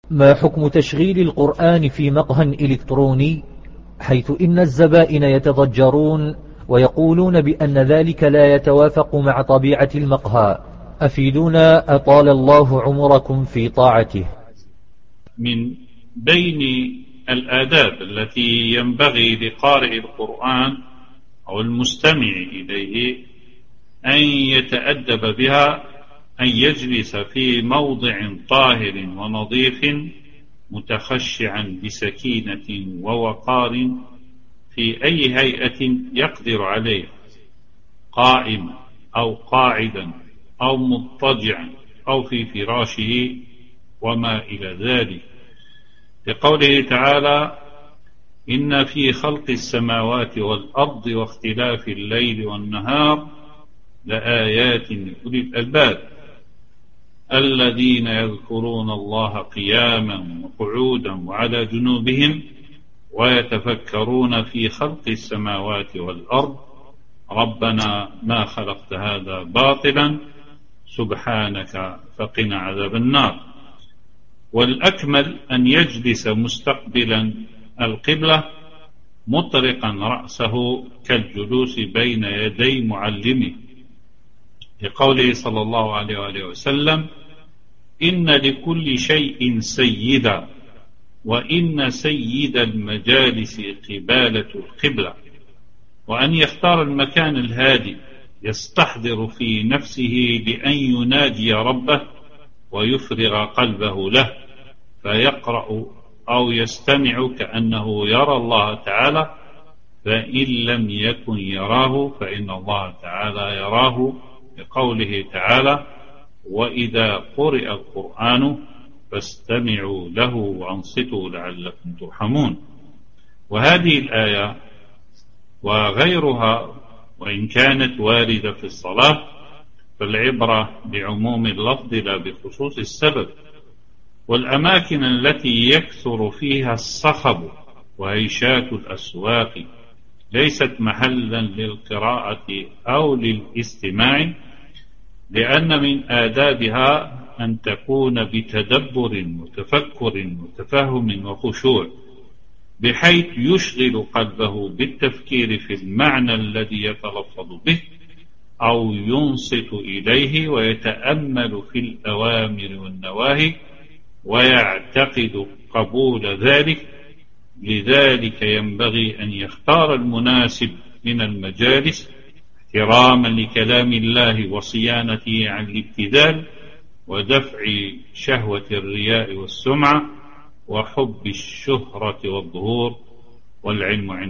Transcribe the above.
ما حكم تشغيل القرآن في مقهى إلكتروني، حيث إن الزبائن يتضجرون ويقولون بأن ذلك لا يتوافق مع طبيعة المقهى؟ أفيدونا أطال الله عمركم في طاعته. من بين الآداب التي ينبغي لقارئ القرآن أو المستمع إليه أن يتأدب بها أن يجلس في موضع طاهر ونظيف متخشعا بسكينة ووقار في أي هيئة يقدر عليها، قائما أو قاعدا أو مضطجعا أو في فراشه وما إلى ذلك، لقوله تعالى: إن في خلق السماوات والأرض واختلاف الليل والنهار لآيات لأولي الألباب الذين يذكرون الله قياما وقعودا وعلى جنوبهم ويتفكرون في خلق السماوات والأرض ربنا ما خلقت هذا باطلا سبحانك فقنا عذاب النار. والأكمل أن يجلس مستقبلا القبلة مطرقا رأسه كالجلوس بين يدي معلمه، لقوله صلى الله عليه وآله وسلم: إن لكل شيء سيدا وإن سيد المجالس قبالة القبلة. وأن يختار المكان الهادي يستحضر في نفسه لأن يناجي ربه ويفرغ قلبه له، فيقرأ أو يستمع كأنه يرى الله تعالى، فإن لم يكن يراه فإن الله تعالى يراه، لقوله تعالى: وإذا قرئ القرآن فاستمعوا له وأنصتوا لعلكم ترحمون. وهذه الآية وغيرها وإن كانت واردة في الصلاة فالعبرة بعموم اللفظ لا بخصوص السبب. والأماكن التي يكثر فيها الصخب وهيشات الأسواق ليست محلا للقراءة أو للاستماع، لأن من آدابها أن تكون بتدبر وتفكر وتفهم وخشوع، بحيث يشغل قلبه بالتفكير في المعنى الذي يتلفظ به أو ينصت إليه ويتأمل في الأوامر والنواهي ويعتقد قبول ذلك. لذلك ينبغي أن يختار المناسب من المجالس احتراما لكلام الله وصيانته عن الابتذال ودفع شهوة الرياء والسمعة وحب الشهرة والظهور. والعلم عند